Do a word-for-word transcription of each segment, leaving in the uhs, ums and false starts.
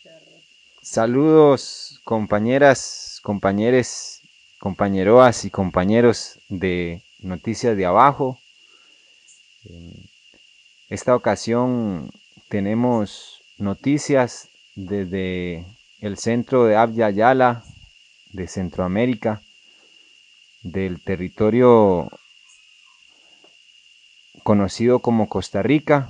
Saludos compañeras, compañeros, compañeroas y compañeros de Noticias de Abajo. En esta ocasión tenemos noticias desde el centro de Abya Yala, de Centroamérica, del territorio conocido como Costa Rica.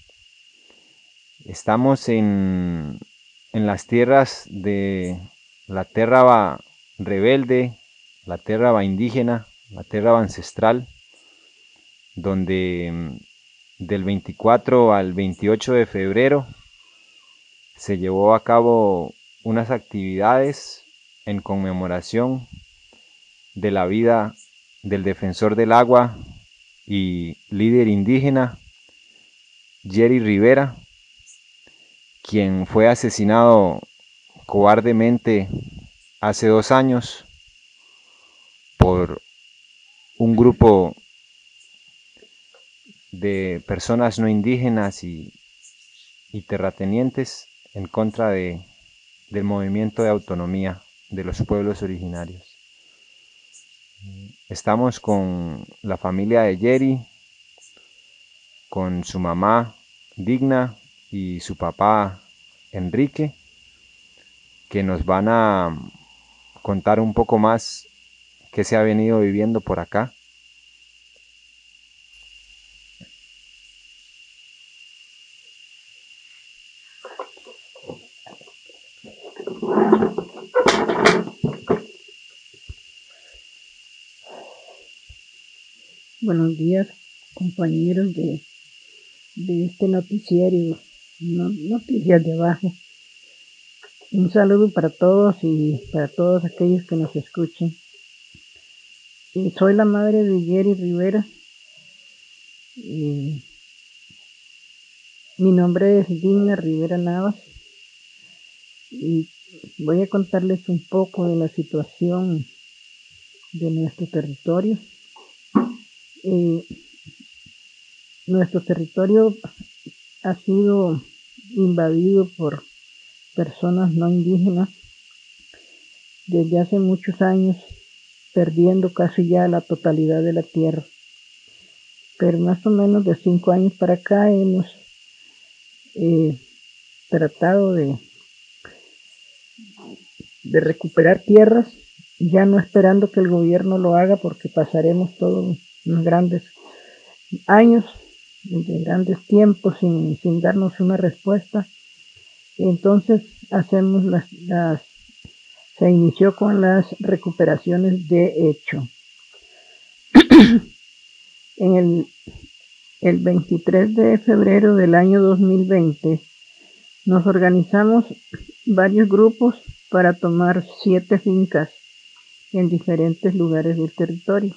Estamos en, en las tierras de la tierra rebelde, la tierra indígena, la tierra ancestral, donde del veinticuatro al veintiocho de febrero se llevó a cabo unas actividades en conmemoración de la vida del defensor del agua y líder indígena Jerry Rivera, quien fue asesinado cobardemente hace dos años por un grupo de personas no indígenas y, y terratenientes en contra de, del movimiento de autonomía de los pueblos originarios. Estamos con la familia de Jerry, con su mamá Digna y su papá Enrique, que nos van a contar un poco más qué se ha venido viviendo por acá. Buenos días, compañeros de, de este noticiario, no, Noticias de Abajo. Un saludo para todos y para todos aquellos que nos escuchen. Y soy la madre de Jerry Rivera. Y mi nombre es Digna Rivera Navas. Y voy a contarles un poco de la situación de nuestro territorio. Eh, nuestro territorio ha sido invadido por personas no indígenas desde hace muchos años, perdiendo casi ya la totalidad de la tierra. Pero más o menos de cinco años para acá hemos eh, tratado de, de recuperar tierras, ya no esperando que el gobierno lo haga, porque pasaremos todos unos grandes años, de grandes tiempos sin, sin darnos una respuesta. Entonces hacemos las, las se inició con las recuperaciones de hecho. En el, el veintitrés de febrero del año dos mil veinte nos organizamos varios grupos para tomar siete fincas en diferentes lugares del territorio.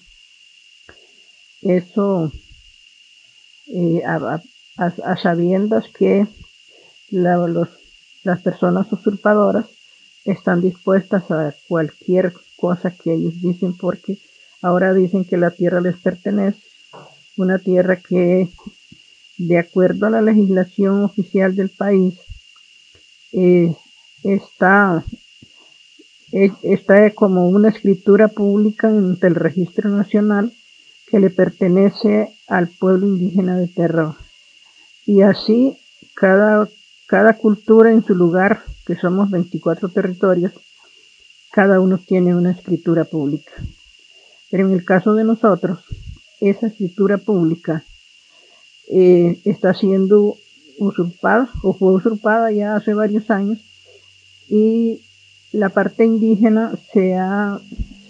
Eso eh, a, a, a sabiendas que la, los, las personas usurpadoras están dispuestas a cualquier cosa que ellos dicen, porque ahora dicen que la tierra les pertenece, una tierra que de acuerdo a la legislación oficial del país eh, está, eh, está como una escritura pública ante el Registro Nacional que le pertenece al pueblo indígena de Terra. Y así cada, cada cultura en su lugar, que somos veinticuatro territorios, cada uno tiene una escritura pública. Pero en el caso de nosotros, esa escritura pública eh, está siendo usurpada, o fue usurpada ya hace varios años, y la parte indígena se ha,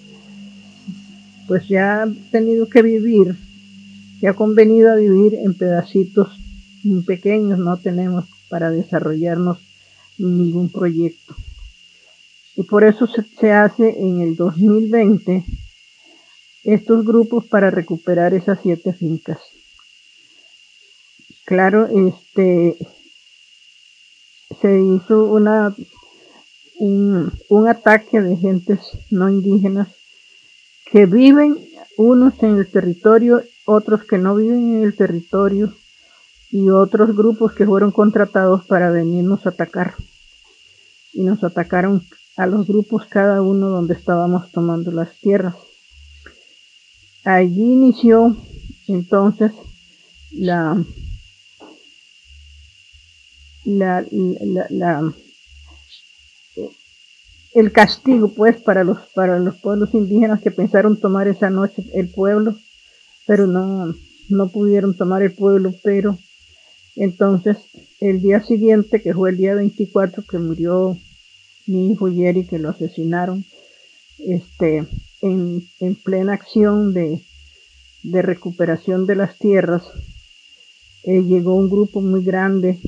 pues ya ha tenido que vivir, se ha convenido a vivir en pedacitos muy pequeños, no tenemos para desarrollarnos ningún proyecto. Y por eso se, se hace en el dos mil veinte estos grupos para recuperar esas siete fincas. Claro, este se hizo una un, un ataque de gentes no indígenas que viven, unos en el territorio, otros que no viven en el territorio, y otros grupos que fueron contratados para venirnos a atacar. y nos atacaron a los grupos cada uno donde estábamos tomando las tierras. Allí inició entonces la, la, la, la el castigo pues para los, para los pueblos indígenas que pensaron tomar esa noche el pueblo, pero no, no pudieron tomar el pueblo. Pero entonces el día siguiente, que fue el día veinticuatro, que murió mi hijo Jerry, que lo asesinaron, este, en, en plena acción de, de recuperación de las tierras, eh, llegó un grupo muy grande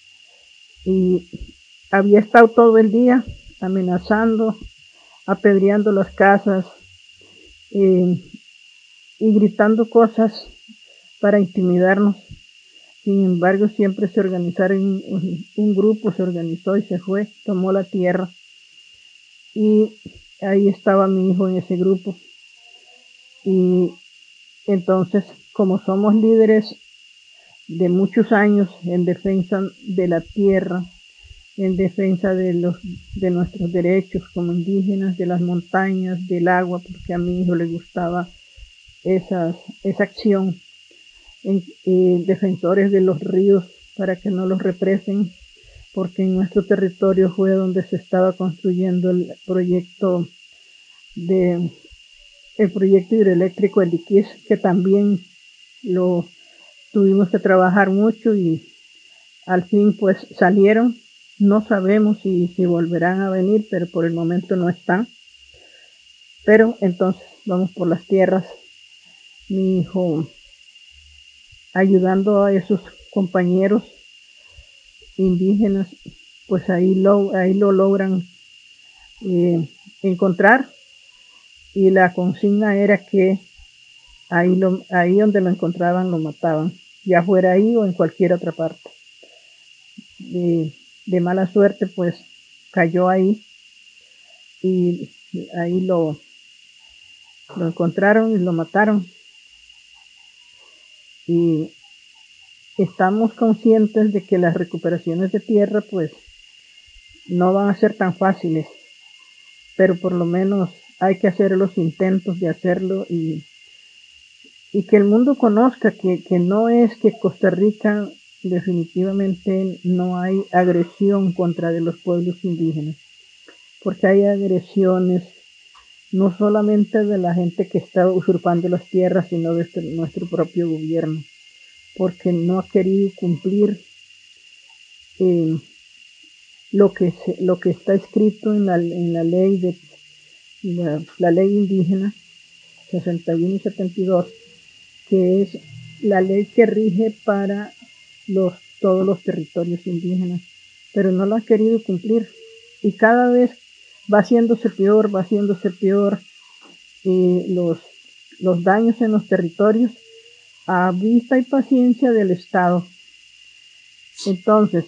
y había estado todo el día amenazando, apedreando las casas eh, y gritando cosas para intimidarnos. Sin embargo, siempre se organizaron, un, un grupo se organizó y se fue, tomó la tierra, y ahí estaba mi hijo en ese grupo. Y entonces, como somos líderes de muchos años en defensa de la tierra, en defensa de los de nuestros derechos como indígenas, de las montañas, del agua, porque a mi hijo le gustaba esa, esa acción, en, eh, defensores de los ríos para que no los represen, porque en nuestro territorio fue donde se estaba construyendo el proyecto de el proyecto hidroeléctrico El Iquis, que también lo tuvimos que trabajar mucho y al fin pues salieron. No sabemos si, si volverán a venir, pero por el momento no están. Pero entonces vamos por las tierras, mi hijo ayudando a esos compañeros indígenas, pues ahí lo, ahí lo logran eh, encontrar, y la consigna era que ahí, lo, ahí donde lo encontraban lo mataban, ya fuera ahí o en cualquier otra parte. De, de mala suerte pues cayó ahí y ahí lo, lo encontraron y lo mataron. Y estamos conscientes de que las recuperaciones de tierra pues no van a ser tan fáciles, pero por lo menos hay que hacer los intentos de hacerlo, y, y que el mundo conozca que, que no es que Costa Rica definitivamente no hay agresión contra de los pueblos indígenas, porque hay agresiones no solamente de la gente que está usurpando las tierras, sino de este, nuestro propio gobierno, porque no ha querido cumplir eh, lo, que se, lo que está escrito en la, en la ley de la, la ley indígena sesenta y uno y setenta y dos, que es la ley que rige para los, todos los territorios indígenas, pero no lo ha querido cumplir, y cada vez va haciéndose peor, va haciéndose peor eh, los, los daños en los territorios a vista y paciencia del Estado. Entonces,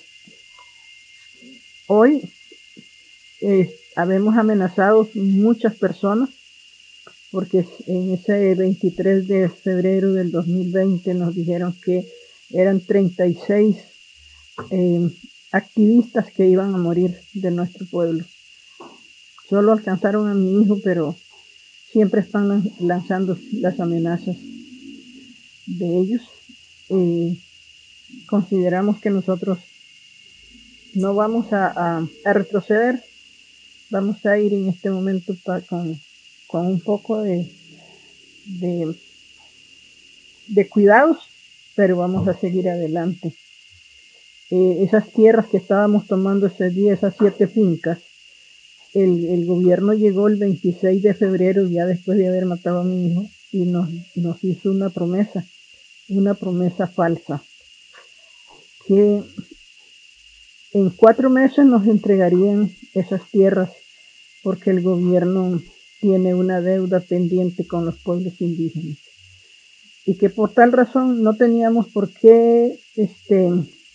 hoy eh, habemos amenazado muchas personas, porque en ese veintitrés de febrero del dos mil veinte nos dijeron que eran treinta y seis eh, activistas que iban a morir de nuestro pueblo. Solo alcanzaron a mi hijo, pero siempre están lanzando las amenazas de ellos. Eh, consideramos que nosotros no vamos a, a, a retroceder, vamos a ir en este momento pa, con, con un poco de, de, de cuidados, pero vamos a seguir adelante. Eh, esas tierras que estábamos tomando ese día, esas siete fincas, el, el gobierno llegó el veintiséis de febrero, ya después de haber matado a mi hijo, y nos, nos hizo una promesa, una promesa falsa, que en cuatro meses nos entregarían esas tierras, porque el gobierno tiene una deuda pendiente con los pueblos indígenas, y que por tal razón no teníamos por qué este,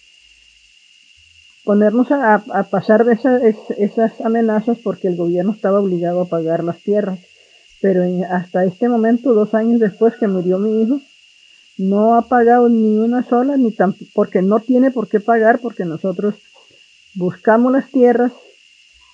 ponernos a, a pasar de esa, es, esas amenazas, porque el gobierno estaba obligado a pagar las tierras. Pero en, hasta este momento, dos años después que murió mi hijo, no ha pagado ni una sola, ni tampoco, porque no tiene por qué pagar, porque nosotros buscamos las tierras,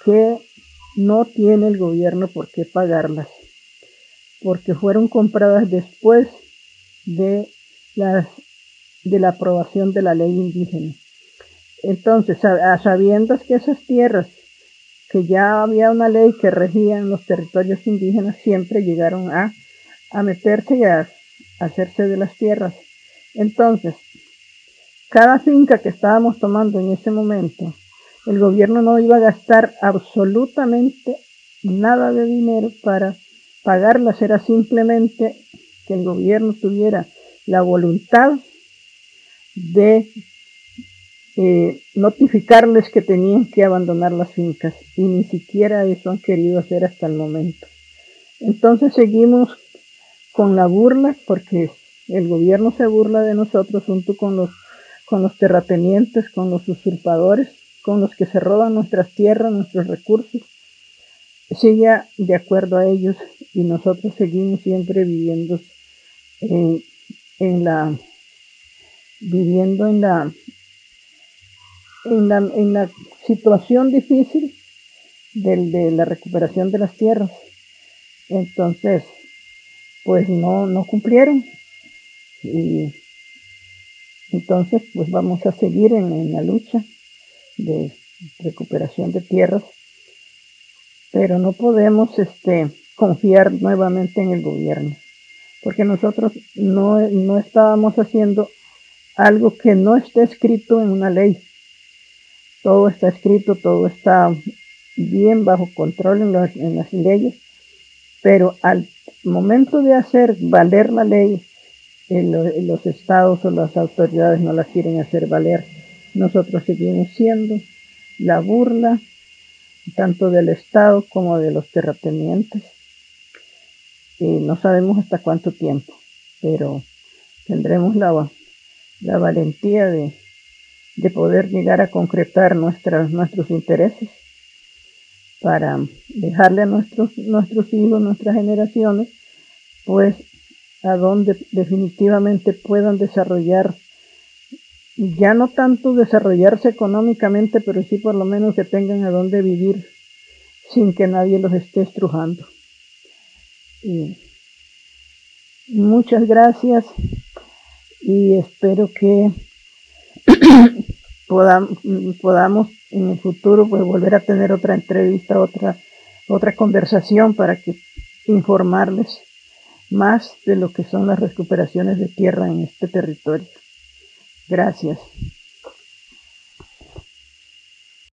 que no tiene el gobierno por qué pagarlas, porque fueron compradas después de la, de la aprobación de la ley indígena. Entonces, a sabiendas que esas tierras, que ya había una ley que regía en los territorios indígenas, siempre llegaron a, a meterse y a, a hacerse de las tierras. Entonces, cada finca que estábamos tomando en ese momento, el gobierno no iba a gastar absolutamente nada de dinero para pagarlas, era simplemente que el gobierno tuviera la voluntad de eh, notificarles que tenían que abandonar las fincas, y ni siquiera eso han querido hacer hasta el momento. Entonces seguimos con la burla, porque el gobierno se burla de nosotros junto con los, con los terratenientes, con los usurpadores, con los que se roban nuestras tierras, nuestros recursos. Sigue de acuerdo a ellos, y nosotros seguimos siempre viviendo en, en la viviendo en la en la, en la situación difícil de, de la recuperación de las tierras. Entonces, pues no, no cumplieron, y entonces pues vamos a seguir en, en la lucha de recuperación de tierras, pero no podemos este, confiar nuevamente en el gobierno, porque nosotros no, no estábamos haciendo algo que no esté escrito en una ley. Todo está escrito, todo está bien bajo control en, los, en las leyes, pero al momento de hacer valer la ley, en lo, en los estados o las autoridades no la quieren hacer valer. Nosotros seguimos siendo la burla tanto del Estado como de los terratenientes, y no sabemos hasta cuánto tiempo, pero tendremos la, la valentía de, de poder llegar a concretar nuestras, nuestros intereses para dejarle a nuestros, nuestros hijos, nuestras generaciones, pues a donde definitivamente puedan desarrollar, ya no tanto desarrollarse económicamente, pero sí por lo menos que tengan a dónde vivir sin que nadie los esté estrujando. Y muchas gracias, y espero que podamos, podamos en el futuro pues volver a tener otra entrevista, otra, otra conversación para que informarles más de lo que son las recuperaciones de tierra en este territorio. Gracias.